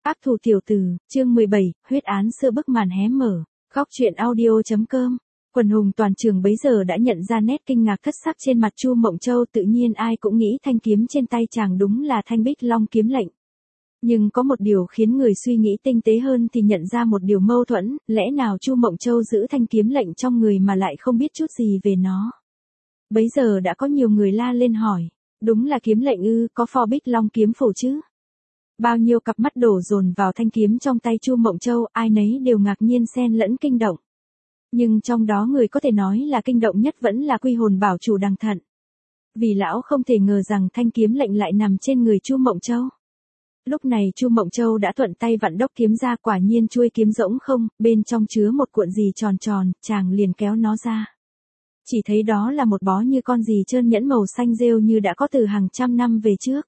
Ác thù tiểu tử, chương 17, huyết án xưa bức màn hé mở. Góc truyện audio.com. Quần hùng toàn trường bấy giờ đã nhận ra nét kinh ngạc thất sắc trên mặt Chu Mộng Châu, tự nhiên ai cũng nghĩ thanh kiếm trên tay chàng đúng là thanh Bích Long kiếm lệnh. Nhưng có một điều khiến người suy nghĩ tinh tế hơn thì nhận ra một điều mâu thuẫn, lẽ nào Chu Mộng Châu giữ thanh kiếm lệnh trong người mà lại không biết chút gì về nó. Bấy giờ đã có nhiều người la lên hỏi, đúng là kiếm lệnh ư, có pho Bích Long kiếm phổ chứ? Bao nhiêu cặp mắt đổ dồn vào thanh kiếm trong tay Chu Mộng Châu, ai nấy đều ngạc nhiên xen lẫn kinh động. Nhưng trong đó người có thể nói là kinh động nhất vẫn là Quy Hồn Bảo chủ Đằng Thận. Vì lão không thể ngờ rằng thanh kiếm lệnh lại nằm trên người Chu Mộng Châu. Lúc này Chu Mộng Châu đã thuận tay vặn đốc kiếm ra, quả nhiên chuôi kiếm rỗng không, bên trong chứa một cuộn gì tròn tròn, chàng liền kéo nó ra. Chỉ thấy đó là một bó như con gì trơn nhẵn màu xanh rêu như đã có từ hàng trăm năm về trước.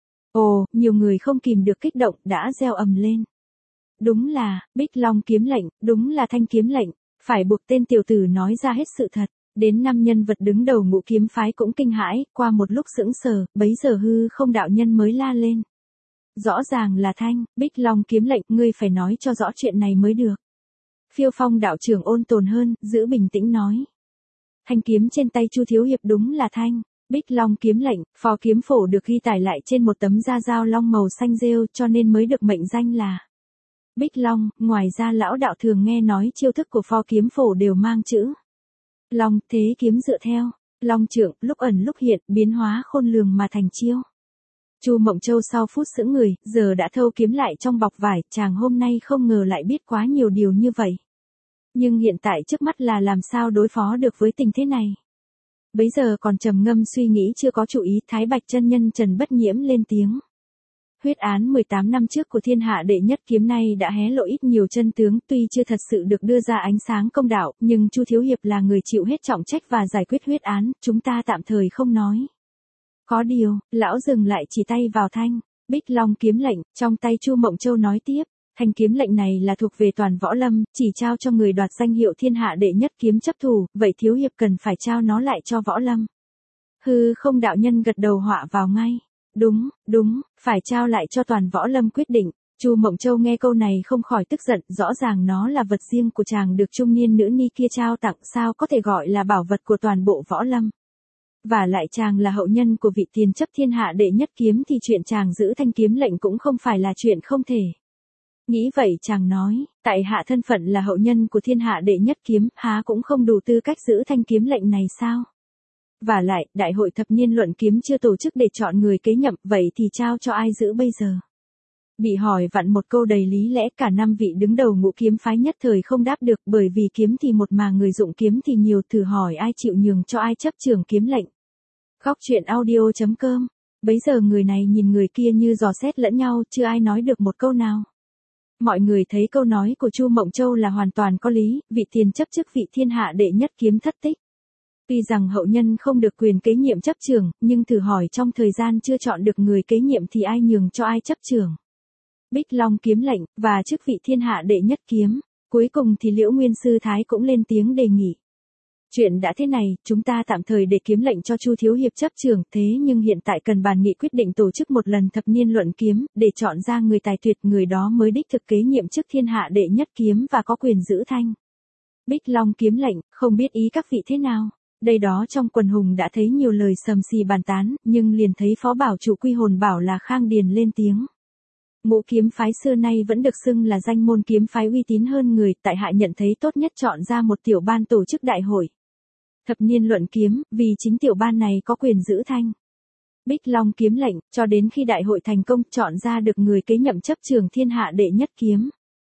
Ồ, nhiều người không kìm được kích động đã reo ầm lên. Đúng là, Bích Long kiếm lệnh, đúng là thanh kiếm lệnh, phải buộc tên tiểu tử nói ra hết sự thật. Đến 5 nhân vật đứng đầu Ngũ kiếm phái cũng kinh hãi, qua một lúc sững sờ, bấy giờ Hư Không đạo nhân mới la lên. Rõ ràng là thanh, Bích Long kiếm lệnh, ngươi phải nói cho rõ chuyện này mới được. Phiêu Phong đạo trưởng ôn tồn hơn, giữ bình tĩnh nói. Thanh kiếm trên tay Chu thiếu hiệp đúng là thanh Bích Long kiếm lệnh, phò kiếm phổ được ghi tải lại trên một tấm da dao long màu xanh rêu cho nên mới được mệnh danh là Bích Long. Ngoài ra lão đạo thường nghe nói chiêu thức của phò kiếm phổ đều mang chữ Long, thế kiếm dựa theo Long trượng, lúc ẩn lúc hiện, biến hóa khôn lường mà thành chiêu. Chu Mộng Châu sau phút sững người, giờ đã thâu kiếm lại trong bọc vải, chàng hôm nay không ngờ lại biết quá nhiều điều như vậy. Nhưng hiện tại trước mắt là làm sao đối phó được với tình thế này. Bấy giờ còn trầm ngâm suy nghĩ chưa có chủ ý, Thái Bạch chân nhân Trần Bất Nhiễm lên tiếng. Huyết án 18 năm trước của thiên hạ đệ nhất kiếm nay đã hé lộ ít nhiều chân tướng, tuy chưa thật sự được đưa ra ánh sáng công đạo, nhưng Chu thiếu hiệp là người chịu hết trọng trách và giải quyết huyết án, chúng ta tạm thời không nói. Có điều, lão dừng lại chỉ tay vào thanh Bích Long kiếm lệnh trong tay Chu Mộng Châu nói tiếp. Thanh kiếm lệnh này là thuộc về toàn võ lâm, chỉ trao cho người đoạt danh hiệu thiên hạ đệ nhất kiếm chấp thủ, vậy thiếu hiệp cần phải trao nó lại cho võ lâm. Hư Không đạo nhân gật đầu họa vào ngay. Đúng, phải trao lại cho toàn võ lâm quyết định. Chu Mộng Châu nghe câu này không khỏi tức giận, rõ ràng nó là vật riêng của chàng được trung niên nữ ni kia trao tặng, sao có thể gọi là bảo vật của toàn bộ võ lâm. Và lại chàng là hậu nhân của vị tiền chấp thiên hạ đệ nhất kiếm thì chuyện chàng giữ thanh kiếm lệnh cũng không phải là chuyện không thể. Nghĩ vậy chàng nói, tại hạ thân phận là hậu nhân của thiên hạ đệ nhất kiếm, há cũng không đủ tư cách giữ thanh kiếm lệnh này sao? Và lại, đại hội thập niên luận kiếm chưa tổ chức để chọn người kế nhậm, vậy thì trao cho ai giữ bây giờ? Bị hỏi vặn một câu đầy lý lẽ, cả 5 vị đứng đầu Ngũ kiếm phái nhất thời không đáp được, bởi vì kiếm thì một mà người dụng kiếm thì nhiều, thử hỏi ai chịu nhường cho ai chấp trường kiếm lệnh. Góc truyện audio.com. Bấy giờ người này nhìn người kia như dò xét lẫn nhau, chưa ai nói được một câu nào. Mọi người thấy câu nói của Chu Mộng Châu là hoàn toàn có lý, vị tiền chấp chức vị thiên hạ đệ nhất kiếm thất tích. Tuy rằng hậu nhân không được quyền kế nhiệm chấp trường, nhưng thử hỏi trong thời gian chưa chọn được người kế nhiệm thì ai nhường cho ai chấp trường. Bích Long kiếm lệnh, và chức vị thiên hạ đệ nhất kiếm. Cuối cùng thì Liễu Nguyên Sư Thái cũng lên tiếng đề nghị. Chuyện đã thế này, chúng ta tạm thời để kiếm lệnh cho Chu thiếu hiệp chấp trường, thế nhưng hiện tại cần bàn nghị quyết định tổ chức một lần thập niên luận kiếm, để chọn ra người tài tuyệt, người đó mới đích thực kế nhiệm chức thiên hạ đệ nhất kiếm và có quyền giữ thanh Bích Long kiếm lệnh, không biết ý các vị thế nào. Đây đó trong quần hùng đã thấy nhiều lời sầm xì bàn tán, nhưng liền thấy phó bảo chủ Quy Hồn Bảo là Khang Điền lên tiếng. Ngũ kiếm phái xưa nay vẫn được xưng là danh môn kiếm phái uy tín hơn người, tại hạ nhận thấy tốt nhất chọn ra một tiểu ban tổ chức đại hội thập niên luận kiếm, vì chính tiểu ban này có quyền giữ thanh Bích Long kiếm lệnh, cho đến khi đại hội thành công chọn ra được người kế nhậm chấp trường thiên hạ đệ nhất kiếm.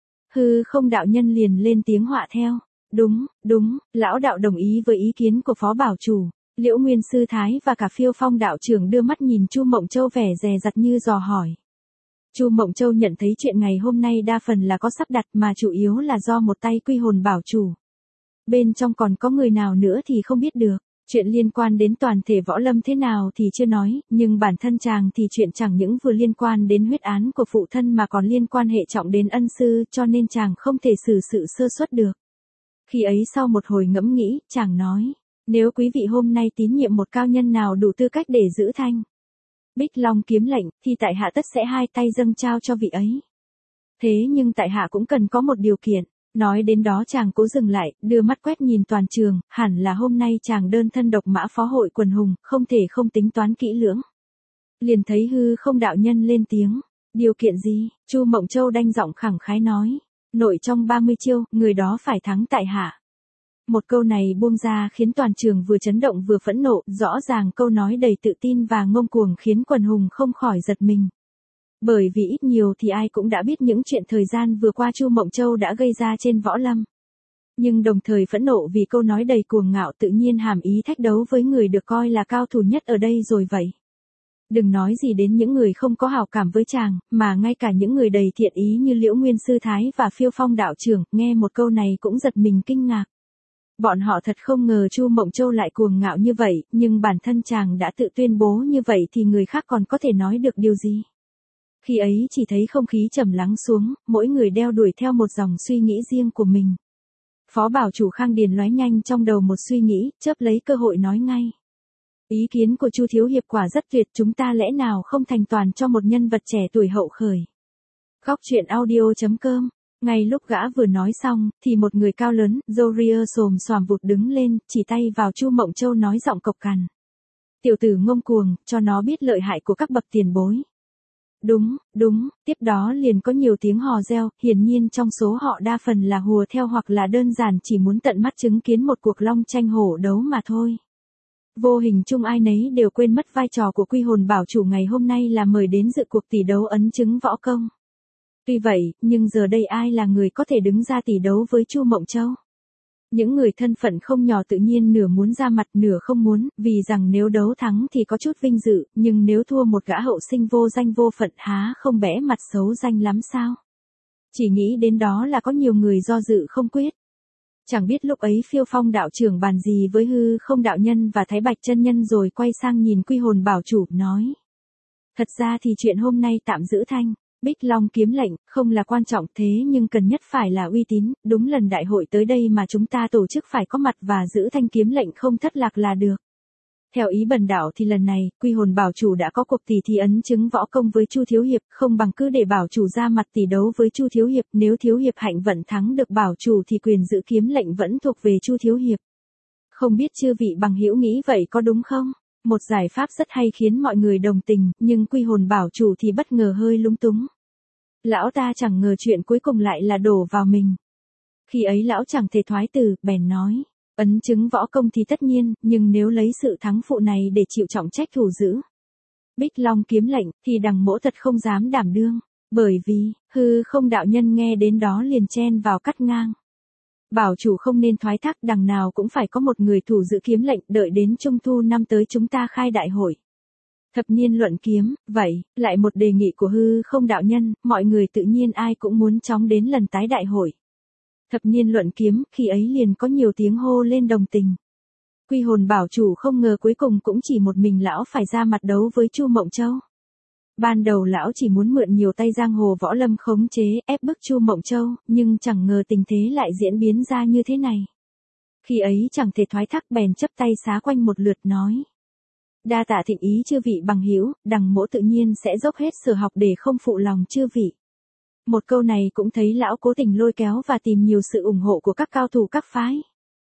Hư Không đạo nhân liền lên tiếng họa theo. Đúng, lão đạo đồng ý với ý kiến của phó bảo chủ. Liễu Nguyên Sư Thái và cả Phiêu Phong đạo trưởng đưa mắt nhìn Chu Mộng Châu vẻ dè dặt như dò hỏi. Chu Mộng Châu nhận thấy chuyện ngày hôm nay đa phần là có sắp đặt mà chủ yếu là do một tay Quy Hồn Bảo chủ. Bên trong còn có người nào nữa thì không biết được. Chuyện liên quan đến toàn thể võ lâm thế nào thì chưa nói, nhưng bản thân chàng thì chuyện chẳng những vừa liên quan đến huyết án của phụ thân mà còn liên quan hệ trọng đến ân sư, cho nên chàng không thể xử sự sơ suất được. Khi ấy sau một hồi ngẫm nghĩ, chàng nói, nếu quý vị hôm nay tín nhiệm một cao nhân nào đủ tư cách để giữ thanh Bích Long kiếm lệnh, thì tại hạ tất sẽ hai tay dâng trao cho vị ấy. Thế nhưng tại hạ cũng cần có một điều kiện. Nói đến đó chàng cố dừng lại, đưa mắt quét nhìn toàn trường, hẳn là hôm nay chàng đơn thân độc mã phó hội quần hùng, không thể không tính toán kỹ lưỡng. Liền thấy hư không đạo nhân lên tiếng. Điều kiện gì? Chu Mộng Châu đanh giọng khẳng khái nói. Nội trong 30 chiêu, người đó phải thắng tại hạ. Một câu này buông ra khiến toàn trường vừa chấn động vừa phẫn nộ, rõ ràng câu nói đầy tự tin và ngông cuồng khiến quần hùng không khỏi giật mình. Bởi vì ít nhiều thì ai cũng đã biết những chuyện thời gian vừa qua Chu Mộng Châu đã gây ra trên võ lâm. Nhưng đồng thời phẫn nộ vì câu nói đầy cuồng ngạo tự nhiên hàm ý thách đấu với người được coi là cao thủ nhất ở đây rồi vậy. Đừng nói gì đến những người không có hảo cảm với chàng, mà ngay cả những người đầy thiện ý như Liễu Nguyên Sư Thái và Phiêu Phong đạo trưởng, nghe một câu này cũng giật mình kinh ngạc. Bọn họ thật không ngờ Chu Mộng Châu lại cuồng ngạo như vậy, nhưng bản thân chàng đã tự tuyên bố như vậy thì người khác còn có thể nói được điều gì. Khi ấy chỉ thấy không khí trầm lắng xuống, mỗi người đeo đuổi theo một dòng suy nghĩ riêng của mình. Phó bảo chủ Khang Điền lóe nhanh trong đầu một suy nghĩ, chớp lấy cơ hội nói ngay. Ý kiến của Chu thiếu hiệp quả rất tuyệt, chúng ta lẽ nào không thành toàn cho một nhân vật trẻ tuổi hậu khởi. Góc truyện audio.com. Ngay lúc gã vừa nói xong, thì một người cao lớn, râu ria xồm xoàm vụt đứng lên, chỉ tay vào Chu Mộng Châu nói giọng cộc cằn. Tiểu tử ngông cuồng, cho nó biết lợi hại của các bậc tiền bối. Đúng, tiếp đó liền có nhiều tiếng hò reo, hiển nhiên trong số họ đa phần là hùa theo hoặc là đơn giản chỉ muốn tận mắt chứng kiến một cuộc long tranh hổ đấu mà thôi. Vô hình chung ai nấy đều quên mất vai trò của Quy Hồn Bảo Chủ ngày hôm nay là mời đến dự cuộc tỷ đấu ấn chứng võ công. Tuy vậy, nhưng giờ đây ai là người có thể đứng ra tỷ đấu với Chu Mộng Châu? Những người thân phận không nhỏ tự nhiên nửa muốn ra mặt nửa không muốn, vì rằng nếu đấu thắng thì có chút vinh dự, nhưng nếu thua một gã hậu sinh vô danh vô phận há không bẽ mặt xấu danh lắm sao? Chỉ nghĩ đến đó là có nhiều người do dự không quyết. Chẳng biết lúc ấy Phiêu Phong đạo trưởng bàn gì với hư không đạo nhân và Thái Bạch chân nhân rồi quay sang nhìn Quy Hồn Bảo Chủ, nói. Thật ra thì chuyện hôm nay tạm giữ thanh. Bích Long kiếm lệnh, không là quan trọng thế nhưng cần nhất phải là uy tín, đúng lần đại hội tới đây mà chúng ta tổ chức phải có mặt và giữ thanh kiếm lệnh không thất lạc là được. Theo ý bần đạo thì lần này, Quy Hồn Bảo Chủ đã có cuộc tỷ thí ấn chứng võ công với Chu thiếu hiệp, không bằng cứ để Bảo Chủ ra mặt tỷ đấu với Chu thiếu hiệp, nếu thiếu hiệp hạnh vận thắng được Bảo Chủ thì quyền giữ kiếm lệnh vẫn thuộc về Chu thiếu hiệp. Không biết chư vị bằng hữu nghĩ vậy có đúng không? Một giải pháp rất hay khiến mọi người đồng tình, nhưng Quy Hồn Bảo Chủ thì bất ngờ hơi lúng túng. Lão ta chẳng ngờ chuyện cuối cùng lại là đổ vào mình. Khi ấy lão chẳng thể thoái từ, bèn nói. Ấn chứng võ công thì tất nhiên, nhưng nếu lấy sự thắng phụ này để chịu trọng trách thủ giữ Bích Long kiếm lệnh, thì đằng mỗ thật không dám đảm đương. Bởi vì, hư không đạo nhân nghe đến đó liền chen vào cắt ngang. Bảo chủ không nên thoái thác, đằng nào cũng phải có một người thủ giữ kiếm lệnh, đợi đến trung thu năm tới chúng ta khai đại hội. Thập niên luận kiếm, vậy, lại một đề nghị của hư không đạo nhân, mọi người tự nhiên ai cũng muốn chóng đến lần tái đại hội. Thập niên luận kiếm, khi ấy liền có nhiều tiếng hô lên đồng tình. Quy Hồn Bảo Chủ không ngờ cuối cùng cũng chỉ một mình lão phải ra mặt đấu với Chu Mộng Châu. Ban đầu lão chỉ muốn mượn nhiều tay giang hồ võ lâm khống chế, ép bức Chu Mộng Châu, nhưng chẳng ngờ tình thế lại diễn biến ra như thế này. Khi ấy chẳng thể thoái thác bèn chấp tay xá quanh một lượt nói. Đa tạ thịnh ý chư vị bằng hữu, đằng mỗ tự nhiên sẽ dốc hết sở học để không phụ lòng chư vị. Một câu này cũng thấy lão cố tình lôi kéo và tìm nhiều sự ủng hộ của các cao thủ các phái.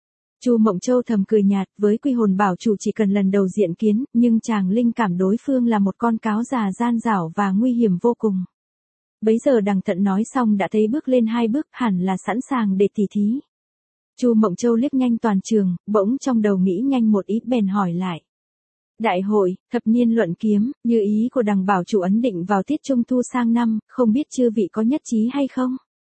Chu Mộng Châu thầm cười nhạt, với Quy Hồn Bảo Chủ chỉ cần lần đầu diện kiến, nhưng chàng linh cảm đối phương là một con cáo già gian dảo và nguy hiểm vô cùng. Bấy giờ đằng thận nói xong đã thấy bước lên 2 bước, hẳn là sẵn sàng để tỉ thí. Chu Mộng Châu liếc nhanh toàn trường, bỗng trong đầu nghĩ nhanh một ý bèn hỏi lại. Đại hội, thập niên luận kiếm, như ý của đằng Bảo Chủ ấn định vào tiết trung thu sang năm, không biết chư vị có nhất trí hay không?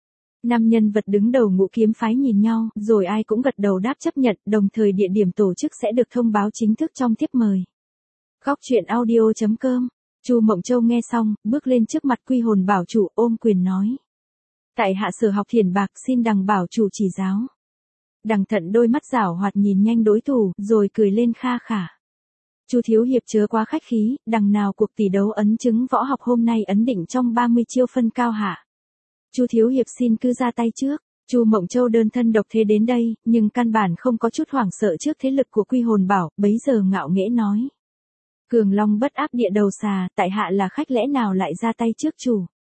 5 nhân vật đứng đầu ngũ kiếm phái nhìn nhau, rồi ai cũng gật đầu đáp chấp nhận, đồng thời địa điểm tổ chức sẽ được thông báo chính thức trong thiếp mời. Góc truyện audio.com. Chu Mộng Châu nghe xong, bước lên trước mặt Quy Hồn Bảo Chủ ôm quyền nói. Tại hạ sở học thiền bạc, xin đằng Bảo Chủ chỉ giáo. Đằng thận đôi mắt giảo hoạt nhìn nhanh đối thủ, rồi cười lên kha khả. Chu thiếu hiệp chớ quá khách khí, đằng nào cuộc tỷ đấu ấn chứng võ học hôm nay ấn định trong 30 chiêu phân cao hạ. Chu thiếu hiệp xin cứ ra tay trước. Chu Mộng Châu đơn thân độc thế đến đây, nhưng căn bản không có chút hoảng sợ trước thế lực của Quy Hồn Bảo, bấy giờ ngạo nghễ nói. Cường Long bất áp địa đầu xà, tại hạ là khách lẽ nào lại ra tay trước chủ.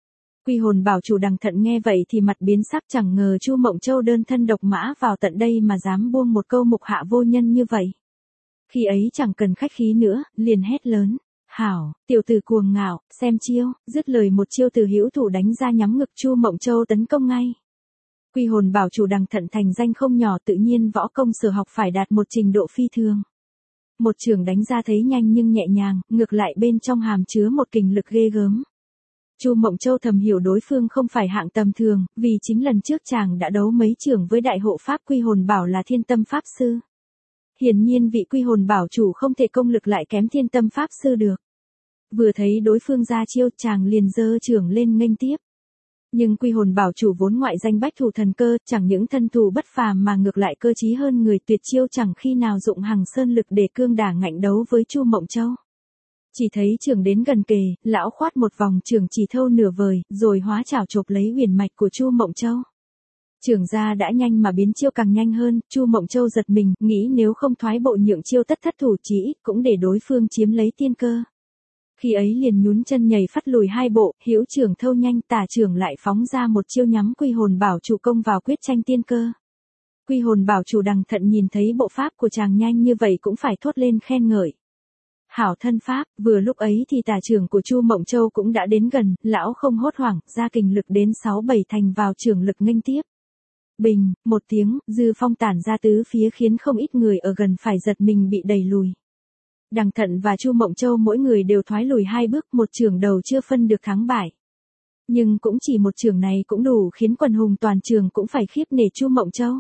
Quy hồn bảo chủ Đằng Thận nghe vậy thì mặt biến sắc, chẳng ngờ Chu Mộng Châu đơn thân độc mã vào tận đây mà dám buông một câu mục hạ vô nhân như vậy. Khi ấy chẳng cần khách khí nữa, liền hét lớn. Hảo, tiểu tử cuồng ngạo, xem chiêu, dứt lời một chiêu từ hữu thủ đánh ra nhắm ngực Chu Mộng Châu tấn công ngay. Quy hồn bảo chủ Đằng Thận thành danh không nhỏ, tự nhiên võ công sở học phải đạt một trình độ phi thường. Một chưởng đánh ra thấy nhanh nhưng nhẹ nhàng, ngược lại bên trong hàm chứa một kình lực ghê gớm. Chu Mộng Châu thầm hiểu đối phương không phải hạng tầm thường, vì chính lần trước chàng đã đấu mấy chưởng với đại hộ pháp Quy hồn bảo là Thiên Tâm Pháp Sư. Hiển nhiên vị Quy hồn bảo chủ không thể công lực lại kém Thiên Tâm Pháp Sư được. Vừa thấy đối phương ra chiêu, chàng liền giơ chưởng lên nghênh tiếp. Nhưng Quy hồn bảo chủ vốn ngoại danh bách thủ thần cơ, chẳng những thân thủ bất phàm mà ngược lại cơ trí hơn người, tuyệt chiêu chẳng khi nào dụng hằng sơn lực để cương đả ngạnh đấu với Chu Mộng Châu. Chỉ thấy chưởng đến gần kề, lão khoát một vòng chưởng chỉ thâu nửa vời, rồi hóa chảo chộp lấy huyền mạch của Chu Mộng Châu. Chưởng ra đã nhanh mà biến chiêu càng nhanh hơn, Chu Mộng Châu giật mình, nghĩ nếu không thoái bộ nhượng chiêu tất thất thủ chỉ ít cũng để đối phương chiếm lấy tiên cơ. Khi ấy liền nhún chân nhảy phát lùi hai bộ, hữu chưởng thâu nhanh, tả chưởng lại phóng ra một chiêu nhắm Quy hồn bảo chủ công vào quyết tranh tiên cơ. Quy hồn bảo chủ Đằng Thận nhìn thấy bộ pháp của chàng nhanh như vậy cũng phải thốt lên khen ngợi. Hảo thân pháp, vừa lúc ấy thì tả chưởng của Chu Mộng Châu cũng đã đến gần, lão không hốt hoảng, ra kình lực đến 6-7 thành vào chưởng lực nghênh tiếp. Bình, một tiếng, dư phong tản ra tứ phía khiến không ít người ở gần phải giật mình bị đẩy lùi. Đằng Thận và Chu Mộng Châu mỗi người đều thoái lùi hai bước, một chưởng đầu chưa phân được thắng bại. Nhưng cũng chỉ một chưởng này cũng đủ khiến quần hùng toàn trường cũng phải khiếp nể Chu Mộng Châu.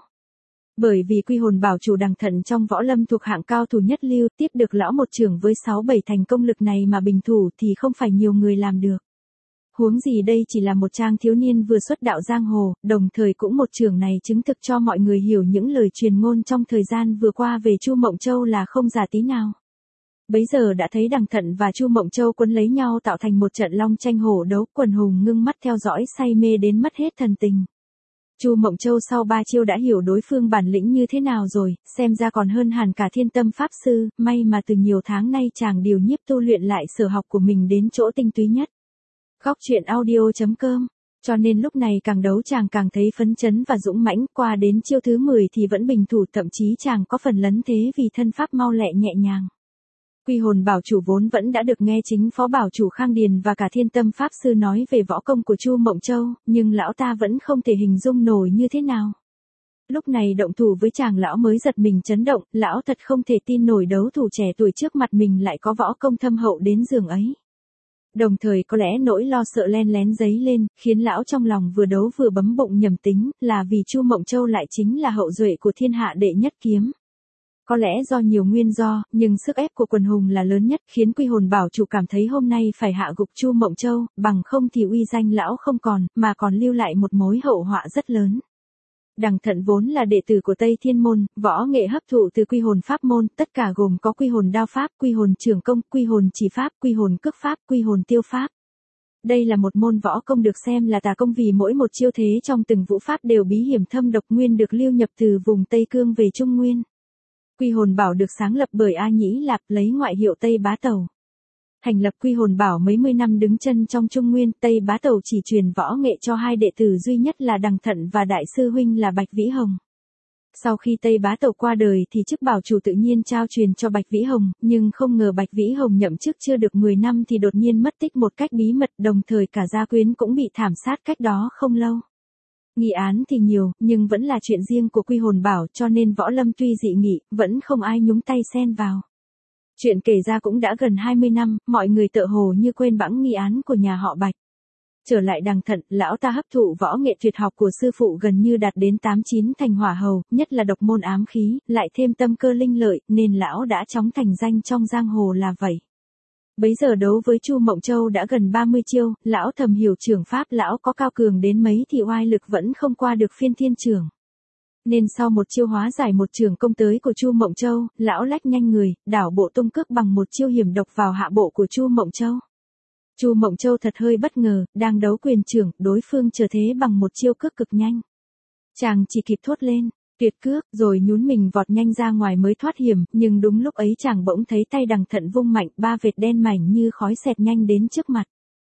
Bởi vì Quy hồn bảo chủ Đằng Thận trong võ lâm thuộc hạng cao thủ nhất lưu, tiếp được lão một chưởng với 6-7 thành công lực này mà bình thủ thì không phải nhiều người làm được. Huống gì đây chỉ là một trang thiếu niên vừa xuất đạo giang hồ, đồng thời cũng một chưởng này chứng thực cho mọi người hiểu những lời truyền ngôn trong thời gian vừa qua về Chu Mộng Châu là không giả tí nào. Bấy giờ đã thấy Đằng Thận và Chu Mộng Châu quấn lấy nhau tạo thành một trận long tranh hổ đấu, quần hùng ngưng mắt theo dõi say mê đến mất hết thần tình. Chu Mộng Châu sau 3 chiêu đã hiểu đối phương bản lĩnh như thế nào rồi, xem ra còn hơn hẳn cả Thiên Tâm Pháp Sư, may mà từ nhiều tháng nay chàng điều nhiếp tu luyện lại sở học của mình đến chỗ tinh túy nhất. Góc truyện audio.com. Cho nên lúc này càng đấu chàng càng thấy phấn chấn và dũng mãnh, qua đến chiêu thứ 10 thì vẫn bình thủ, thậm chí chàng có phần lấn thế vì thân pháp mau lẹ nhẹ nhàng. Quy hồn bảo chủ vốn vẫn đã được nghe chính phó bảo chủ Khang Điền và cả Thiên Tâm Pháp Sư nói về võ công của Chu Mộng Châu, nhưng lão ta vẫn không thể hình dung nổi như thế nào. Lúc này động thủ với chàng lão mới giật mình chấn động, lão thật không thể tin nổi đấu thủ trẻ tuổi trước mặt mình lại có võ công thâm hậu đến giường ấy. Đồng thời có lẽ nỗi lo sợ len lén dấy lên, khiến lão trong lòng vừa đấu vừa bấm bụng nhầm tính, là vì Chu Mộng Châu lại chính là hậu duệ của thiên hạ đệ nhất kiếm. Có lẽ do nhiều nguyên do, nhưng sức ép của quần hùng là lớn nhất, khiến Quy hồn bảo chủ cảm thấy hôm nay phải hạ gục Chu Mộng Châu, bằng không thì uy danh lão không còn, mà còn lưu lại một mối hậu họa rất lớn. Đằng Thận vốn là đệ tử của Tây Thiên môn, võ nghệ hấp thụ từ Quy hồn pháp môn, tất cả gồm có Quy hồn đao pháp, Quy hồn trường công, Quy hồn chỉ pháp, Quy hồn cước pháp, Quy hồn tiêu pháp. Đây là một môn võ công được xem là tà công vì mỗi một chiêu thế trong từng vũ pháp đều bí hiểm thâm độc, nguyên được lưu nhập từ vùng Tây Cương về Trung Nguyên. Quy hồn bảo được sáng lập bởi A Nhĩ Lạp, lấy ngoại hiệu Tây Bá Tẩu. Thành lập Quy hồn bảo mấy mươi năm đứng chân trong Trung Nguyên, Tây Bá Tẩu chỉ truyền võ nghệ cho hai đệ tử duy nhất là Đằng Thận và đại sư huynh là Bạch Vĩ Hồng. Sau khi Tây Bá Tẩu qua đời thì chức bảo chủ tự nhiên trao truyền cho Bạch Vĩ Hồng, nhưng không ngờ Bạch Vĩ Hồng nhậm chức chưa được 10 năm thì đột nhiên mất tích một cách bí mật, đồng thời cả gia quyến cũng bị thảm sát cách đó không lâu. Nghi án thì nhiều, nhưng vẫn là chuyện riêng của Quy hồn bảo, cho nên võ lâm tuy dị nghị, vẫn không ai nhúng tay xen vào. Chuyện kể ra cũng đã gần 20 năm, mọi người tựa hồ như quên bẵng nghi án của nhà họ Bạch. Trở lại Đằng Thận, lão ta hấp thụ võ nghệ tuyệt học của sư phụ gần như đạt đến 8-9 thành hỏa hầu, nhất là độc môn ám khí, lại thêm tâm cơ linh lợi, nên lão đã chóng thành danh trong giang hồ là vậy. Bấy giờ đấu với Chu Mộng Châu đã gần 30 chiêu, lão thầm hiểu trưởng pháp lão có cao cường đến mấy thì oai lực vẫn không qua được phiên thiên trưởng. Nên sau một chiêu hóa giải một trường công tới của Chu Mộng Châu, lão lách nhanh người, đảo bộ tung cước bằng một chiêu hiểm độc vào hạ bộ của Chu Mộng Châu. Chu Mộng Châu thật hơi bất ngờ, đang đấu quyền trưởng, đối phương trở thế bằng một chiêu cước cực nhanh. Chàng chỉ kịp thốt lên, tuyệt cước, rồi nhún mình vọt nhanh ra ngoài mới thoát hiểm, nhưng đúng lúc ấy chàng bỗng thấy tay Đằng Thận vung mạnh, 3 vệt đen mảnh như khói xẹt nhanh đến trước mặt.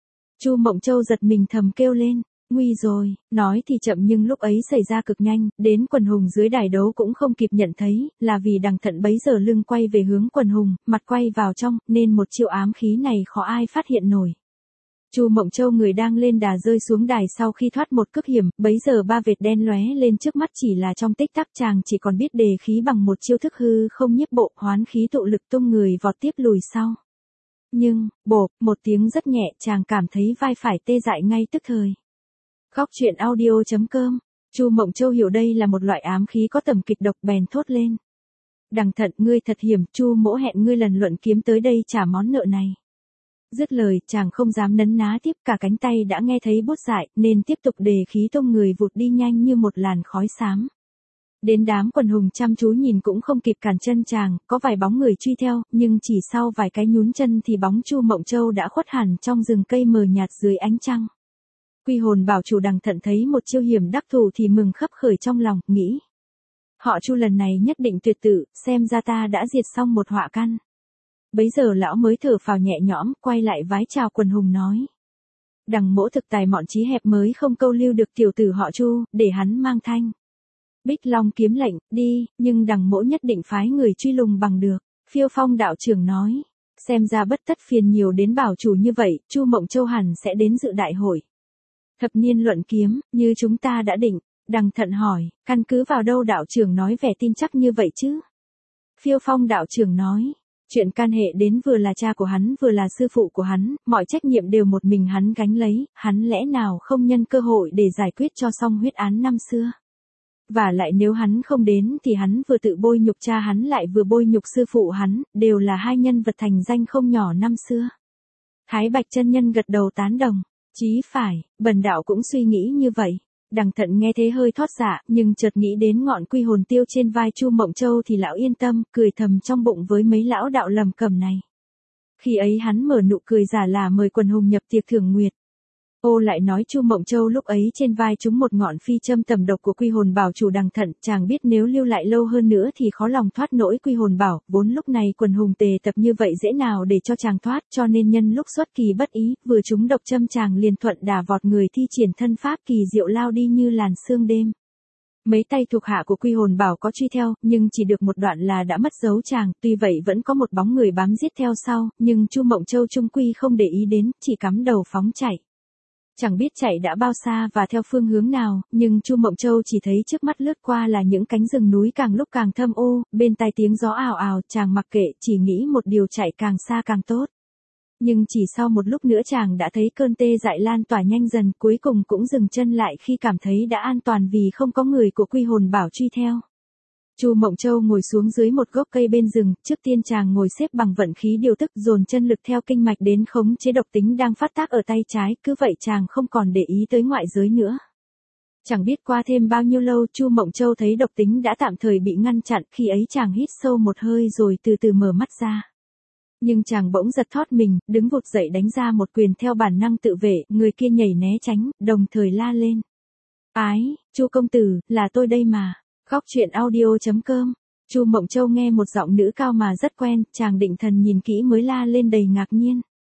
Chu Mộng Châu giật mình thầm kêu lên, nguy rồi, nói thì chậm nhưng lúc ấy xảy ra cực nhanh, đến quần hùng dưới đài đấu cũng không kịp nhận thấy, là vì Đằng Thận bấy giờ lưng quay về hướng quần hùng, mặt quay vào trong, nên một chiêu ám khí này khó ai phát hiện nổi. Chu Mộng Châu người đang lên đà rơi xuống đài sau khi thoát một cước hiểm, bấy giờ ba vệt đen lóe lên trước mắt chỉ là trong tích tắc chàng chỉ còn biết đề khí bằng một chiêu thức hư không nhiếp bộ, hoán khí tụ lực tung người vọt tiếp lùi sau. Nhưng, bộp, một tiếng rất nhẹ, chàng cảm thấy vai phải tê dại ngay tức thời. Góc truyện audio.com, Chu Mộng Châu hiểu đây là một loại ám khí có tầm kịch độc bèn thốt lên. Đằng Thận, ngươi thật hiểm, Chu mỗ hẹn ngươi lần luận kiếm tới đây trả món nợ này. Dứt lời, chàng không dám nấn ná tiếp, cả cánh tay đã nghe thấy buốt dại, nên tiếp tục đề khí tung người vụt đi nhanh như một làn khói xám. Đến đám quần hùng chăm chú nhìn cũng không kịp cản chân chàng, có vài bóng người truy theo, nhưng chỉ sau vài cái nhún chân thì bóng Chu Mộng Châu đã khuất hẳn trong rừng cây mờ nhạt dưới ánh trăng. Quy Hồn bảo chủ Đằng Thận thấy một chiêu hiểm đắc thủ thì mừng khấp khởi trong lòng, nghĩ. Họ Chu lần này nhất định tuyệt tử, xem ra ta đã diệt xong một họa căn. Bấy giờ lão mới thở phào nhẹ nhõm, quay lại vái chào quần hùng nói. Đằng mỗ thực tài mọn trí hẹp mới không câu lưu được tiểu tử họ Chu, để hắn mang thanh. Bích Long kiếm lệnh, đi, nhưng đằng mỗ nhất định phái người truy lùng bằng được. Phiêu Phong đạo trưởng nói. Xem ra bất tất phiền nhiều đến bảo chủ như vậy, Chu Mộng Châu hẳn sẽ đến dự đại hội. Thập niên luận kiếm, như chúng ta đã định. Đằng Thận hỏi, căn cứ vào đâu đạo trưởng nói vẻ tin chắc như vậy chứ? Phiêu Phong đạo trưởng nói. Chuyện can hệ đến vừa là cha của hắn vừa là sư phụ của hắn, mọi trách nhiệm đều một mình hắn gánh lấy, hắn lẽ nào không nhân cơ hội để giải quyết cho xong huyết án năm xưa. Và lại nếu hắn không đến thì hắn vừa tự bôi nhục cha hắn lại vừa bôi nhục sư phụ hắn, đều là hai nhân vật thành danh không nhỏ năm xưa. Thái Bạch chân nhân gật đầu tán đồng, chí phải, bần đạo cũng suy nghĩ như vậy. Đằng Thận nghe thế hơi thót dạ, nhưng chợt nghĩ đến ngọn quy hồn tiêu trên vai Chu Mộng Châu thì lão yên tâm, cười thầm trong bụng với mấy lão đạo lầm cầm này. Khi ấy hắn mở nụ cười giả là mời quần hùng nhập tiệc thưởng nguyệt. Ô lại nói Chu Mộng Châu lúc ấy trên vai trúng một ngọn phi châm tầm độc của quy hồn bảo chủ Đằng Thận, chàng biết nếu lưu lại lâu hơn nữa thì khó lòng thoát nổi quy hồn bảo, vốn lúc này quần hùng tề tập như vậy dễ nào để cho chàng thoát, cho nên nhân lúc xuất kỳ bất ý, vừa trúng độc châm chàng liền thuận đà vọt người thi triển thân pháp kỳ diệu lao đi như làn sương đêm. Mấy tay thuộc hạ của quy hồn bảo có truy theo, nhưng chỉ được một đoạn là đã mất dấu chàng, tuy vậy vẫn có một bóng người bám giết theo sau, nhưng Chu Mộng Châu chung quy không để ý đến, chỉ cắm đầu phóng chạy. Chẳng biết chạy đã bao xa và theo phương hướng nào, nhưng Chu Mộng Châu chỉ thấy trước mắt lướt qua là những cánh rừng núi càng lúc càng thâm u, bên tai tiếng gió ào ào, chàng mặc kệ, chỉ nghĩ một điều chạy càng xa càng tốt. Nhưng chỉ sau một lúc nữa chàng đã thấy cơn tê dại lan tỏa nhanh dần, cuối cùng cũng dừng chân lại khi cảm thấy đã an toàn vì không có người của quy hồn bảo truy theo. Chu Mộng Châu ngồi xuống dưới một gốc cây bên rừng, trước tiên chàng ngồi xếp bằng vận khí điều tức dồn chân lực theo kinh mạch đến khống chế độc tính đang phát tác ở tay trái, cứ vậy chàng không còn để ý tới ngoại giới nữa. Chẳng biết qua thêm bao nhiêu lâu Chu Mộng Châu thấy độc tính đã tạm thời bị ngăn chặn, khi ấy chàng hít sâu một hơi rồi từ từ mở mắt ra. Nhưng chàng bỗng giật thót mình, đứng vụt dậy đánh ra một quyền theo bản năng tự vệ, người kia nhảy né tránh, đồng thời la lên. Ái, Chu công tử, là tôi đây mà. Góc truyện audio.com, Chu Mộng Châu nghe một giọng nữ cao mà rất quen, chàng định thần nhìn kỹ mới la lên đầy ngạc nhiên.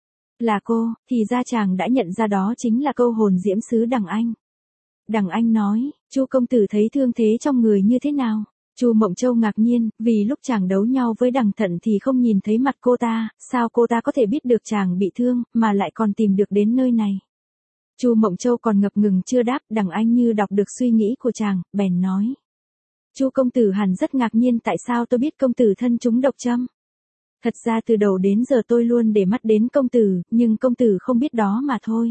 Là cô, thì ra chàng đã nhận ra đó chính là câu hồn diễm sứ Đằng Anh. Đằng Anh nói, Chu công tử thấy thương thế trong người như thế nào? Chu Mộng Châu ngạc nhiên, vì lúc chàng đấu nhau với Đằng Thận thì không nhìn thấy mặt cô ta, sao cô ta có thể biết được chàng bị thương, mà lại còn tìm được đến nơi này? Chu Mộng Châu còn ngập ngừng chưa đáp, Đằng Anh như đọc được suy nghĩ của chàng, bèn nói. Chu công tử hẳn rất ngạc nhiên tại sao tôi biết công tử thân trúng độc châm. Thật ra từ đầu đến giờ tôi luôn để mắt đến công tử, nhưng công tử không biết đó mà thôi.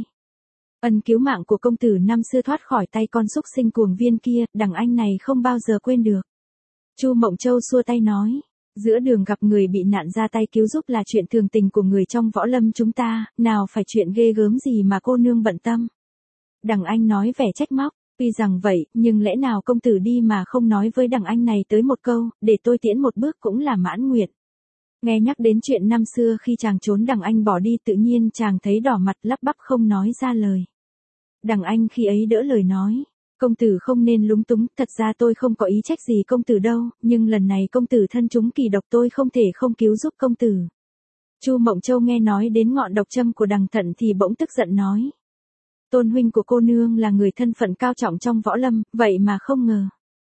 Ân cứu mạng của công tử năm xưa thoát khỏi tay con súc sinh cuồng viên kia, Đằng Anh này không bao giờ quên được. Chu Mộng Châu xua tay nói, giữa đường gặp người bị nạn ra tay cứu giúp là chuyện thường tình của người trong võ lâm chúng ta, nào phải chuyện ghê gớm gì mà cô nương bận tâm. Đằng Anh nói vẻ trách móc. Tuy rằng vậy, nhưng lẽ nào công tử đi mà không nói với Đằng Anh này tới một câu, để tôi tiễn một bước cũng là mãn nguyện. Nghe nhắc đến chuyện năm xưa khi chàng trốn Đằng Anh bỏ đi tự nhiên chàng thấy đỏ mặt lắp bắp không nói ra lời. Đằng Anh khi ấy đỡ lời nói, công tử không nên lúng túng, thật ra tôi không có ý trách gì công tử đâu, nhưng lần này công tử thân trúng kỳ độc tôi không thể không cứu giúp công tử. Chu Mộng Châu nghe nói đến ngọn độc châm của Đằng Thận thì bỗng tức giận nói. Tôn huynh của cô nương là người thân phận cao trọng trong võ lâm, vậy mà không ngờ.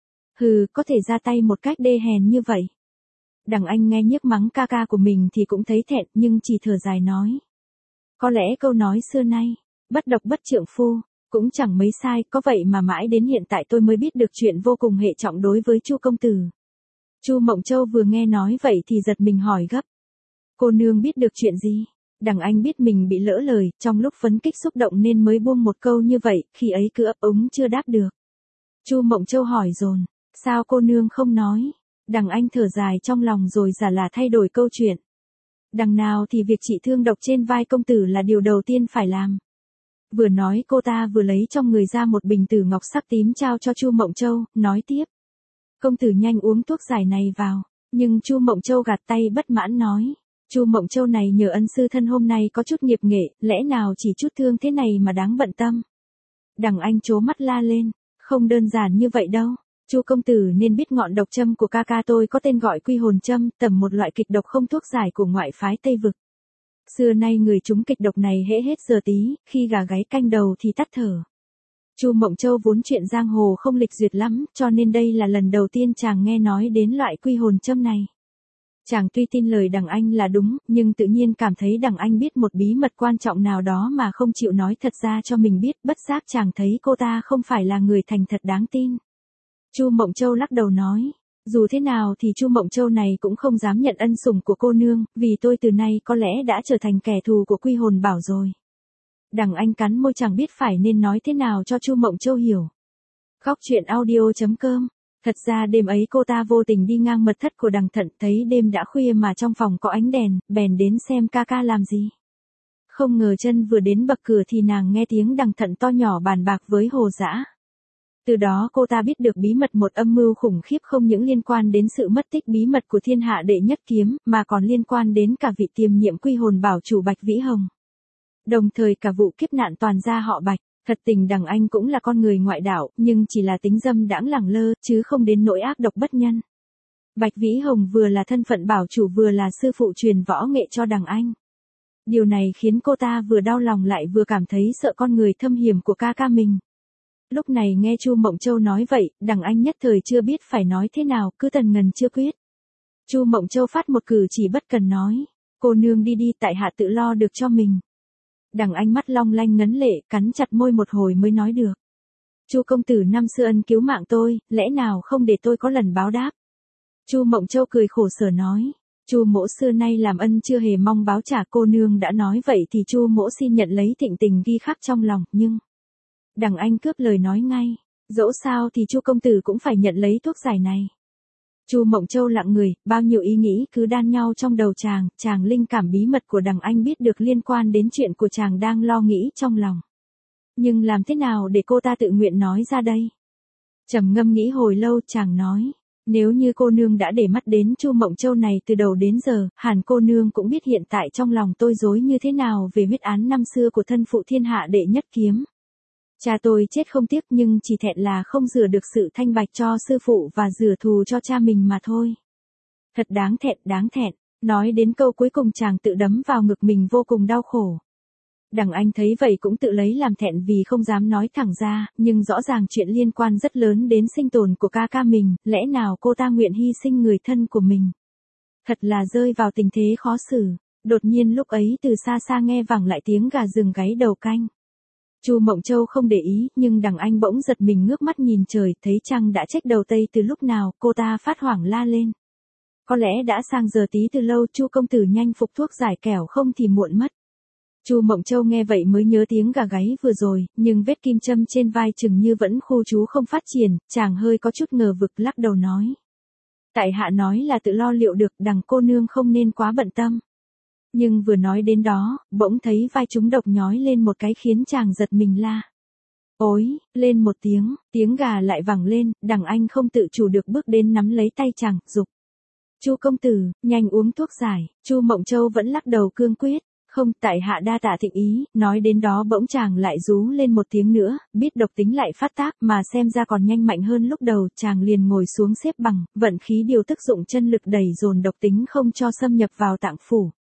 Hừ, có thể ra tay một cách đê hèn như vậy. Đằng Anh nghe nhiếc mắng ca ca của mình thì cũng thấy thẹn nhưng chỉ thở dài nói. Có lẽ câu nói xưa nay, bất độc bất trượng phu, cũng chẳng mấy sai, có vậy mà mãi đến hiện tại tôi mới biết được chuyện vô cùng hệ trọng đối với Chu công tử. Chu Mộng Châu vừa nghe nói vậy thì giật mình hỏi gấp. Cô nương biết được chuyện gì? Đằng Anh biết mình bị lỡ lời, trong lúc phấn kích xúc động nên mới buông một câu như vậy, khi ấy cứ ấp úng chưa đáp được. Chu Mộng Châu hỏi dồn, sao cô nương không nói? Đằng Anh thở dài trong lòng rồi giả là thay đổi câu chuyện. Đằng nào thì việc trị thương độc trên vai công tử là điều đầu tiên phải làm. Vừa nói cô ta vừa lấy trong người ra một bình tử ngọc sắc tím trao cho Chu Mộng Châu, nói tiếp. Công tử nhanh uống thuốc giải này vào, nhưng Chu Mộng Châu gạt tay bất mãn nói. Chu Mộng Châu này nhờ ân sư thân hôm nay có chút nghiệp nghệ, lẽ nào chỉ chút thương thế này mà đáng bận tâm. Đằng Anh trố mắt la lên, không đơn giản như vậy đâu. Chu công tử nên biết ngọn độc châm của ca ca tôi có tên gọi Quy Hồn Châm, tầm một loại kịch độc không thuốc giải của ngoại phái Tây Vực. Xưa nay người trúng kịch độc này hễ hết giờ tí, khi gà gáy canh đầu thì tắt thở. Chu Mộng Châu vốn chuyện giang hồ không lịch duyệt lắm, cho nên đây là lần đầu tiên chàng nghe nói đến loại Quy Hồn Châm này. Chàng tuy tin lời Đằng Anh là đúng, nhưng tự nhiên cảm thấy Đằng Anh biết một bí mật quan trọng nào đó mà không chịu nói thật ra cho mình biết, bất giác chàng thấy cô ta không phải là người thành thật đáng tin. Chu Mộng Châu lắc đầu nói, dù thế nào thì Chu Mộng Châu này cũng không dám nhận ân sủng của cô nương, vì tôi từ nay có lẽ đã trở thành kẻ thù của Quy Hồn Bảo rồi. Đằng Anh cắn môi chẳng biết phải nên nói thế nào cho Chu Mộng Châu hiểu. Khóc chuyện audio.com. Thật ra đêm ấy cô ta vô tình đi ngang mật thất của Đằng Thận, thấy đêm đã khuya mà trong phòng có ánh đèn, bèn đến xem ca ca làm gì. Không ngờ chân vừa đến bậc cửa thì nàng nghe tiếng Đằng Thận to nhỏ bàn bạc với Hồ Dã. Từ đó cô ta biết được bí mật một âm mưu khủng khiếp không những liên quan đến sự mất tích bí mật của thiên hạ đệ nhất kiếm, mà còn liên quan đến cả vị tiềm nhiệm Quy Hồn Bảo chủ Bạch Vĩ Hồng. Đồng thời cả vụ kiếp nạn toàn gia họ Bạch. Thật tình Đằng Anh cũng là con người ngoại đạo, nhưng chỉ là tính dâm đãng lẳng lơ, chứ không đến nỗi ác độc bất nhân. Bạch Vĩ Hồng vừa là thân phận bảo chủ vừa là sư phụ truyền võ nghệ cho Đằng Anh. Điều này khiến cô ta vừa đau lòng lại vừa cảm thấy sợ con người thâm hiểm của ca ca mình. Lúc này nghe Chu Mộng Châu nói vậy, Đằng Anh nhất thời chưa biết phải nói thế nào, cứ tần ngần chưa quyết. Chu Mộng Châu phát một cử chỉ bất cần nói, cô nương đi đi, tại hạ tự lo được cho mình. Đằng Anh mắt long lanh ngấn lệ, cắn chặt môi một hồi mới nói được. Chu công tử năm xưa ân cứu mạng tôi, lẽ nào không để tôi có lần báo đáp. Chu Mộng Châu cười khổ sở nói, Chu mỗ xưa nay làm ân chưa hề mong báo trả, cô nương đã nói vậy thì Chu mỗ xin nhận lấy thịnh tình ghi khắc trong lòng, nhưng... Đằng Anh cướp lời nói ngay, dẫu sao thì Chu công tử cũng phải nhận lấy thuốc giải này. Chu Mộng Châu lặng người, bao nhiêu ý nghĩ cứ đan nhau trong đầu chàng linh cảm bí mật của Đằng Anh biết được liên quan đến chuyện của chàng đang lo nghĩ trong lòng. Nhưng làm thế nào để cô ta tự nguyện nói ra đây? Trầm ngâm nghĩ hồi lâu chàng nói, nếu như cô nương đã để mắt đến Chu Mộng Châu này từ đầu đến giờ, hẳn cô nương cũng biết hiện tại trong lòng tôi rối như thế nào về huyết án năm xưa của thân phụ thiên hạ đệ nhất kiếm. Cha tôi chết không tiếc nhưng chỉ thẹn là không rửa được sự thanh bạch cho sư phụ và rửa thù cho cha mình mà thôi. Thật đáng thẹn, nói đến câu cuối cùng chàng tự đấm vào ngực mình vô cùng đau khổ. Đằng Anh thấy vậy cũng tự lấy làm thẹn vì không dám nói thẳng ra, nhưng rõ ràng chuyện liên quan rất lớn đến sinh tồn của ca ca mình, lẽ nào cô ta nguyện hy sinh người thân của mình. Thật là rơi vào tình thế khó xử, đột nhiên lúc ấy từ xa xa nghe vẳng lại tiếng gà rừng gáy đầu canh. Chu Mộng Châu không để ý, nhưng Đằng Anh bỗng giật mình ngước mắt nhìn trời, thấy trăng đã chếch đầu tây từ lúc nào, cô ta phát hoảng la lên. Có lẽ đã sang giờ tí từ lâu, Chu công tử nhanh phục thuốc giải kẻo không thì muộn mất. Chu Mộng Châu nghe vậy mới nhớ tiếng gà gáy vừa rồi, nhưng vết kim châm trên vai chừng như vẫn khu trú không phát triển, chàng hơi có chút ngờ vực lắc đầu nói. Tại hạ nói là tự lo liệu được, Đằng cô nương không nên quá bận tâm. Nhưng vừa nói đến đó, bỗng thấy vai trúng độc nhói lên một cái khiến chàng giật mình la. Ối, lên một tiếng gà lại vẳng lên, Đằng Anh không tự chủ được bước đến nắm lấy tay chàng, giục. Chu công tử, nhanh uống thuốc giải. Chu Mộng Châu vẫn lắc đầu cương quyết. Không, tại hạ đa tạ thịnh ý, nói đến đó bỗng chàng lại rú lên một tiếng nữa, biết độc tính lại phát tác mà xem ra còn nhanh mạnh hơn lúc đầu, chàng liền ngồi xuống xếp bằng, vận khí điều tức dụng chân lực đẩy dồn độc tính không cho xâm nhập vào tạng phủ.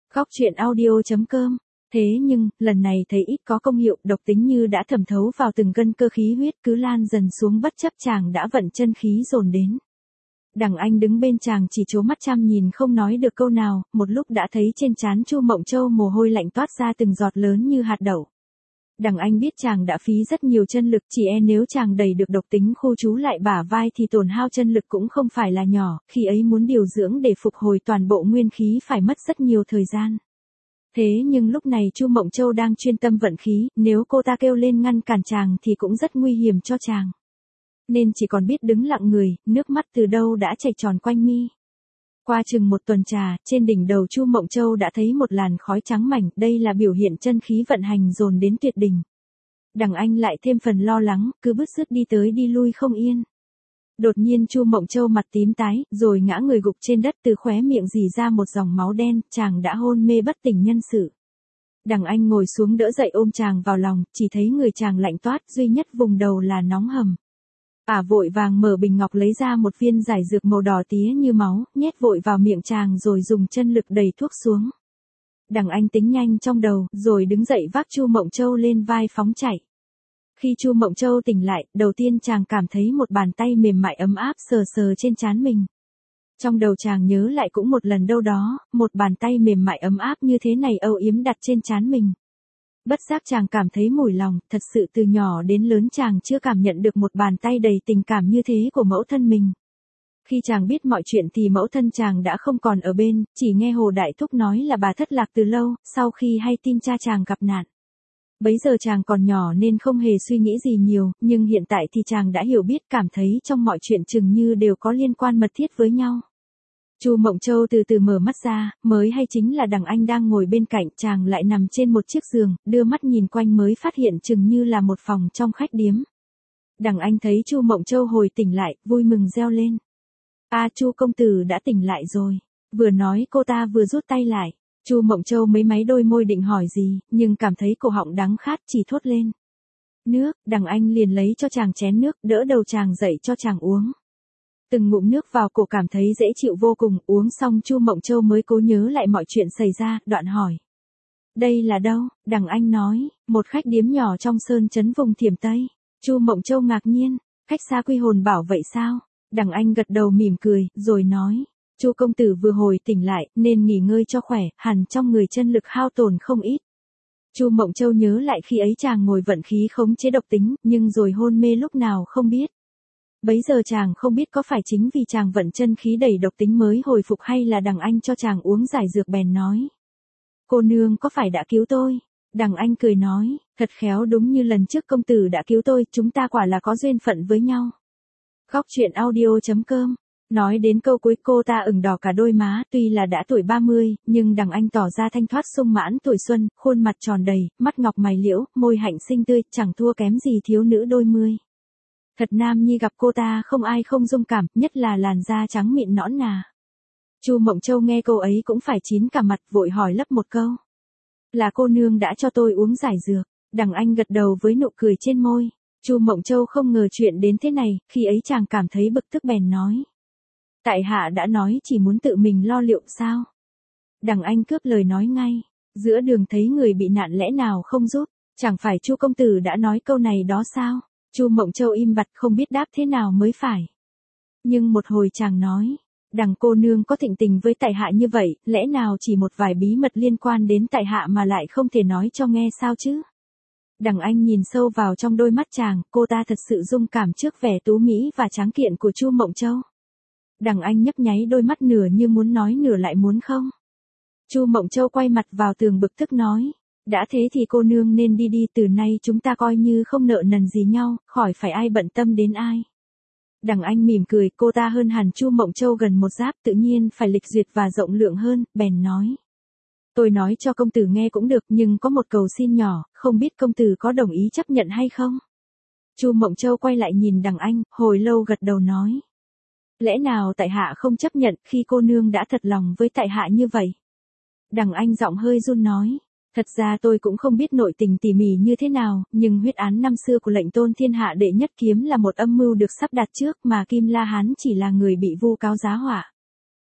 Góc truyện audio.com. Thế nhưng, lần này thấy ít có công hiệu, độc tính như đã thẩm thấu vào từng gân cơ khí huyết cứ lan dần xuống bất chấp chàng đã vận chân khí dồn đến. Đằng Anh đứng bên chàng chỉ trố mắt chăm nhìn không nói được câu nào, một lúc đã thấy trên trán Chu Mộng Châu mồ hôi lạnh toát ra từng giọt lớn như hạt đậu. Đằng Anh biết chàng đã phí rất nhiều chân lực, chỉ nếu chàng đẩy được độc tính khu trú lại bả vai thì tổn hao chân lực cũng không phải là nhỏ, khi ấy muốn điều dưỡng để phục hồi toàn bộ nguyên khí phải mất rất nhiều thời gian. Thế nhưng lúc này Chu Mộng Châu đang chuyên tâm vận khí, nếu cô ta kêu lên ngăn cản chàng thì cũng rất nguy hiểm cho chàng. Nên chỉ còn biết đứng lặng người, nước mắt từ đâu đã chảy tròn quanh mi. Qua chừng một tuần trà, trên đỉnh đầu Chu Mộng Châu đã thấy một làn khói trắng mảnh, đây là biểu hiện chân khí vận hành dồn đến tuyệt đỉnh. Đằng Anh lại thêm phần lo lắng, cứ bứt rứt đi tới đi lui không yên. Đột nhiên Chu Mộng Châu mặt tím tái, rồi ngã người gục trên đất, từ khóe miệng rỉ ra một dòng máu đen, chàng đã hôn mê bất tỉnh nhân sự. Đằng Anh ngồi xuống đỡ dậy ôm chàng vào lòng, chỉ thấy người chàng lạnh toát, duy nhất vùng đầu là nóng hầm. Vội vàng mở bình ngọc lấy ra một viên giải dược màu đỏ tía như máu, nhét vội vào miệng chàng rồi dùng chân lực đẩy thuốc xuống. Đằng Anh tính nhanh trong đầu, rồi đứng dậy vác Chu Mộng Châu lên vai phóng chạy. Khi Chu Mộng Châu tỉnh lại, đầu tiên chàng cảm thấy một bàn tay mềm mại ấm áp sờ sờ trên trán mình. Trong đầu chàng nhớ lại cũng một lần đâu đó, một bàn tay mềm mại ấm áp như thế này âu yếm đặt trên trán mình. Bất giác chàng cảm thấy mủi lòng, thật sự từ nhỏ đến lớn chàng chưa cảm nhận được một bàn tay đầy tình cảm như thế của mẫu thân mình. Khi chàng biết mọi chuyện thì mẫu thân chàng đã không còn ở bên, chỉ nghe Hồ Đại Thúc nói là bà thất lạc từ lâu, sau khi hay tin cha chàng gặp nạn. Bấy giờ chàng còn nhỏ nên không hề suy nghĩ gì nhiều, nhưng hiện tại thì chàng đã hiểu biết, cảm thấy trong mọi chuyện chừng như đều có liên quan mật thiết với nhau. Chu Mộng Châu từ từ mở mắt ra, mới hay chính là đằng Anh đang ngồi bên cạnh, chàng lại nằm trên một chiếc giường, đưa mắt nhìn quanh mới phát hiện chừng như là một phòng trong khách điếm. Đằng Anh thấy Chu Mộng Châu hồi tỉnh lại, vui mừng reo lên. Chu công tử đã tỉnh lại rồi. Vừa nói cô ta vừa rút tay lại. Chu Mộng Châu mấy máy đôi môi định hỏi gì, nhưng cảm thấy cổ họng đắng khát chỉ thốt lên. Nước, đằng Anh liền lấy cho chàng chén nước, đỡ đầu chàng dậy cho chàng uống. Từng ngụm nước vào cổ cảm thấy dễ chịu vô cùng, uống xong Chu Mộng Châu mới cố nhớ lại mọi chuyện xảy ra, đoạn hỏi. Đây là đâu? Đằng Anh nói, một khách điếm nhỏ trong sơn trấn vùng Thiểm Tây. Chu Mộng Châu ngạc nhiên, khách xa Quy Hồn Bảo vậy sao? Đằng Anh gật đầu mỉm cười, rồi nói. Chu công tử vừa hồi tỉnh lại, nên nghỉ ngơi cho khỏe, hẳn trong người chân lực hao tổn không ít. Chu Mộng Châu nhớ lại khi ấy chàng ngồi vận khí khống chế độc tính, nhưng rồi hôn mê lúc nào không biết. Bấy giờ chàng không biết có phải chính vì chàng vận chân khí đẩy độc tính mới hồi phục hay là đằng Anh cho chàng uống giải dược bèn nói. Cô nương có phải đã cứu tôi? Đằng Anh cười nói, thật khéo, đúng như lần trước công tử đã cứu tôi, chúng ta quả là có duyên phận với nhau. Góc truyện audio.com. Nói đến câu cuối cô ta ửng đỏ cả đôi má, tuy là đã tuổi 30, nhưng đằng Anh tỏ ra thanh thoát sung mãn tuổi xuân, khuôn mặt tròn đầy, mắt ngọc mày liễu, môi hạnh xinh tươi, chẳng thua kém gì thiếu nữ đôi mươi. Thật nam nhi gặp cô ta không ai không rung cảm, nhất là làn da trắng mịn nõn nà. Chu Mộng Châu nghe câu ấy cũng phải chín cả mặt, vội hỏi lấp một câu. Là cô nương đã cho tôi uống giải dược. Đằng Anh gật đầu với nụ cười trên môi. Chu Mộng Châu không ngờ chuyện đến thế này, khi ấy chàng cảm thấy bực tức bèn nói. Tại hạ đã nói chỉ muốn tự mình lo liệu sao? Đằng Anh cướp lời nói ngay. Giữa đường thấy người bị nạn lẽ nào không giúp, chẳng phải Chu công tử đã nói câu này đó sao? Chu Mộng Châu im bặt không biết đáp thế nào mới phải. Nhưng một hồi chàng nói, đằng cô nương có thịnh tình với tại hạ như vậy, lẽ nào chỉ một vài bí mật liên quan đến tại hạ mà lại không thể nói cho nghe sao chứ? Đằng Anh nhìn sâu vào trong đôi mắt chàng, cô ta thật sự rung cảm trước vẻ tú mỹ và tráng kiện của Chu Mộng Châu. Đằng Anh nhấp nháy đôi mắt nửa như muốn nói nửa lại muốn không. Chu Mộng Châu quay mặt vào tường bực tức nói. Đã thế thì cô nương nên đi đi, từ nay chúng ta coi như không nợ nần gì nhau, khỏi phải ai bận tâm đến ai. Đằng Anh mỉm cười, cô ta hơn hẳn Chu Mộng Châu gần một giáp, tự nhiên phải lịch duyệt và rộng lượng hơn, bèn nói. Tôi nói cho công tử nghe cũng được, nhưng có một cầu xin nhỏ, không biết công tử có đồng ý chấp nhận hay không? Chu Mộng Châu quay lại nhìn đằng Anh, hồi lâu gật đầu nói. Lẽ nào tại hạ không chấp nhận khi cô nương đã thật lòng với tại hạ như vậy? Đằng Anh giọng hơi run nói. Thật ra tôi cũng không biết nội tình tỉ mỉ như thế nào, nhưng huyết án năm xưa của lệnh tôn thiên hạ đệ nhất kiếm là một âm mưu được sắp đặt trước mà Kim La Hán chỉ là người bị vu cáo giá họa.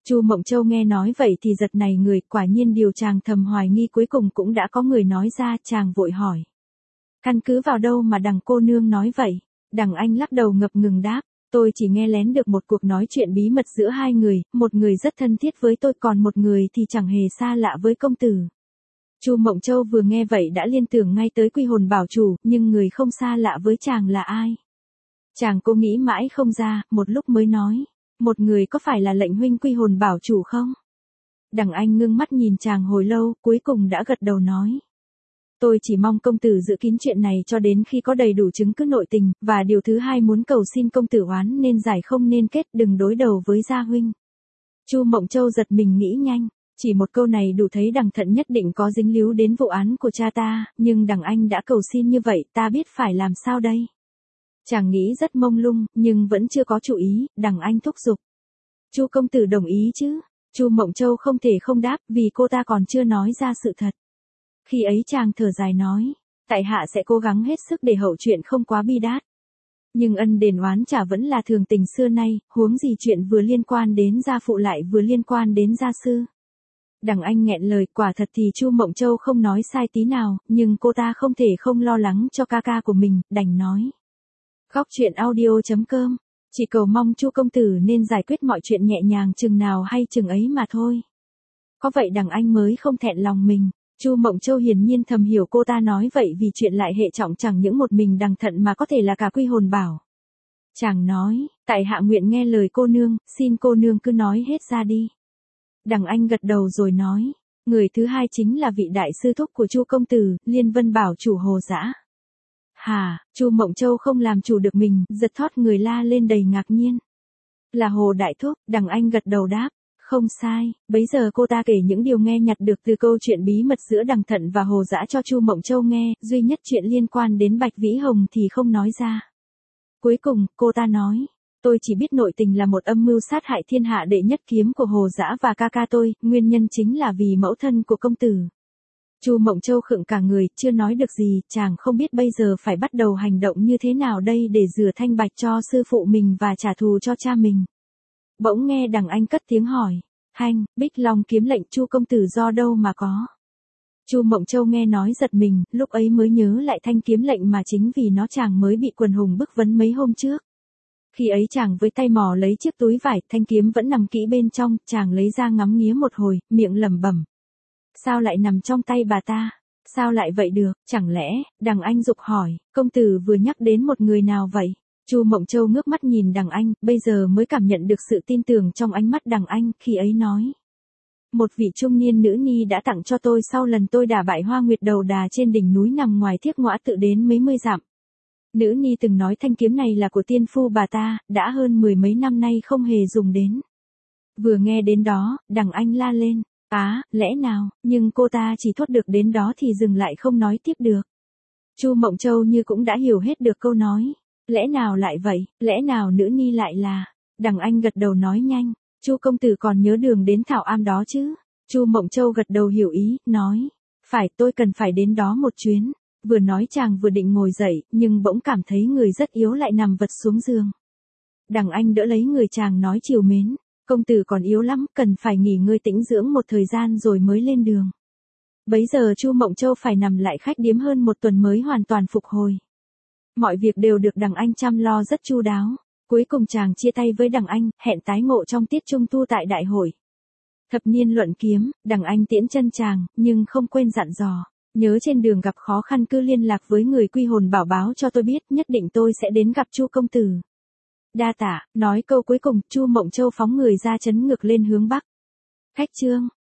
Chu Mộng Châu nghe nói vậy thì giật nảy người, quả nhiên điều chàng thầm hoài nghi cuối cùng cũng đã có người nói ra, chàng vội hỏi. Căn cứ vào đâu mà đằng cô nương nói vậy? Đằng Anh lắc đầu ngập ngừng đáp, tôi chỉ nghe lén được một cuộc nói chuyện bí mật giữa hai người, một người rất thân thiết với tôi còn một người thì chẳng hề xa lạ với công tử. Chu Mộng Châu vừa nghe vậy đã liên tưởng ngay tới Quy Hồn Bảo Chủ, nhưng người không xa lạ với chàng là ai? Chàng cô nghĩ mãi không ra, một lúc mới nói, một người có phải là lệnh huynh Quy Hồn Bảo Chủ không? Đằng Anh ngưng mắt nhìn chàng hồi lâu, cuối cùng đã gật đầu nói. Tôi chỉ mong công tử giữ kín chuyện này cho đến khi có đầy đủ chứng cứ nội tình, và điều thứ hai muốn cầu xin công tử oán nên giải không nên kết, đừng đối đầu với gia huynh. Chu Mộng Châu giật mình nghĩ nhanh, chỉ một câu này đủ thấy đằng Thận nhất định có dính líu đến vụ án của cha ta, nhưng đằng Anh đã cầu xin như vậy, ta biết phải làm sao đây? Chàng nghĩ rất mông lung, nhưng vẫn chưa có chủ ý, đằng Anh thúc giục. Chu công tử đồng ý chứ? Chu Mộng Châu không thể không đáp, vì cô ta còn chưa nói ra sự thật. Khi ấy chàng thở dài nói, tại hạ sẽ cố gắng hết sức để hậu chuyện không quá bi đát. Nhưng ân đền oán trả vẫn là thường tình xưa nay, huống gì chuyện vừa liên quan đến gia phụ lại vừa liên quan đến gia sư. Đằng Anh nghẹn lời, quả thật thì Chu Mộng Châu không nói sai tí nào, nhưng cô ta không thể không lo lắng cho ca ca của mình, đành nói. Góc truyện audio.com, chỉ cầu mong Chu công tử nên giải quyết mọi chuyện nhẹ nhàng chừng nào hay chừng ấy mà thôi. Có vậy đằng Anh mới không thẹn lòng mình. Chu Mộng Châu hiển nhiên thầm hiểu cô ta nói vậy vì chuyện lại hệ trọng chẳng những một mình đằng Thận mà có thể là cả Quy Hồn Bảo. Chàng nói, tại hạ nguyện nghe lời cô nương, xin cô nương cứ nói hết ra đi. Đằng Anh gật đầu rồi nói, người thứ hai chính là vị đại sư thúc của Chu công tử, Liên Vân Bảo Chủ Hồ Dã. Hà, Chu Mộng Châu không làm chủ được mình, giật thót người la lên đầy ngạc nhiên. Là Hồ đại thúc, đằng Anh gật đầu đáp. Không sai, bấy giờ cô ta kể những điều nghe nhặt được từ câu chuyện bí mật giữa đằng Thận và Hồ Dã cho Chu Mộng Châu nghe, duy nhất chuyện liên quan đến Bạch Vĩ Hồng thì không nói ra. Cuối cùng, cô ta nói, tôi chỉ biết nội tình là một âm mưu sát hại thiên hạ đệ nhất kiếm của Hồ Dã và ca ca tôi, nguyên nhân chính là vì mẫu thân của công tử. Chu Mộng Châu khựng cả người, chưa nói được gì, chàng không biết bây giờ phải bắt đầu hành động như thế nào đây để rửa thanh bạch cho sư phụ mình và trả thù cho cha mình. Bỗng nghe đằng Anh cất tiếng hỏi, Hanh, Bích Long kiếm lệnh Chu công tử do đâu mà có? Chu Mộng Châu nghe nói giật mình, lúc ấy mới nhớ lại thanh kiếm lệnh mà chính vì nó chàng mới bị quần hùng bức vấn mấy hôm trước. Khi ấy chàng với tay mò lấy chiếc túi vải, thanh kiếm vẫn nằm kỹ bên trong, chàng lấy ra ngắm nghía một hồi, miệng lẩm bẩm. Sao lại nằm trong tay bà ta? Sao lại vậy được? Chẳng lẽ, đằng Anh giục hỏi, công tử vừa nhắc đến một người nào vậy? Chu Mộng Châu ngước mắt nhìn đằng Anh, bây giờ mới cảm nhận được sự tin tưởng trong ánh mắt đằng Anh, khi ấy nói. Một vị trung niên nữ nhi đã tặng cho tôi sau lần tôi đả bại Hoa Nguyệt Đầu Đà trên đỉnh núi nằm ngoài Thiếc Ngõa Tự đến mấy mươi dặm. Nữ nhi từng nói thanh kiếm này là của tiên phu bà ta, đã hơn 10 mấy năm nay không hề dùng đến. Vừa nghe đến đó, đằng Anh la lên, lẽ nào, nhưng cô ta chỉ thốt được đến đó thì dừng lại không nói tiếp được. Chu Mộng Châu như cũng đã hiểu hết được câu nói. Lẽ nào lại vậy, lẽ nào nữ nhi lại là, đằng Anh gật đầu nói nhanh, Chu công tử còn nhớ đường đến Thảo Am đó chứ? Chu Mộng Châu gật đầu hiểu ý, nói, phải tôi cần phải đến đó một chuyến. Vừa nói chàng vừa định ngồi dậy, nhưng bỗng cảm thấy người rất yếu lại nằm vật xuống giường. Đằng Anh đỡ lấy người chàng nói trìu mến, công tử còn yếu lắm, cần phải nghỉ ngơi tĩnh dưỡng một thời gian rồi mới lên đường. Bấy giờ Chu Mộng Châu phải nằm lại khách điếm hơn một tuần mới hoàn toàn phục hồi. Mọi việc đều được đằng Anh chăm lo rất chu đáo. Cuối cùng chàng chia tay với đằng Anh, hẹn tái ngộ trong tiết trung thu tại đại hội. Thập niên luận kiếm, đằng Anh tiễn chân chàng, nhưng không quên dặn dò. Nhớ trên đường gặp khó khăn cứ liên lạc với người Quy Hồn Bảo báo cho tôi biết, nhất định tôi sẽ đến gặp Chu công tử. Đa tạ, nói câu cuối cùng, Chu Mộng Châu phóng người ra chấn ngược lên hướng bắc. Khách trương.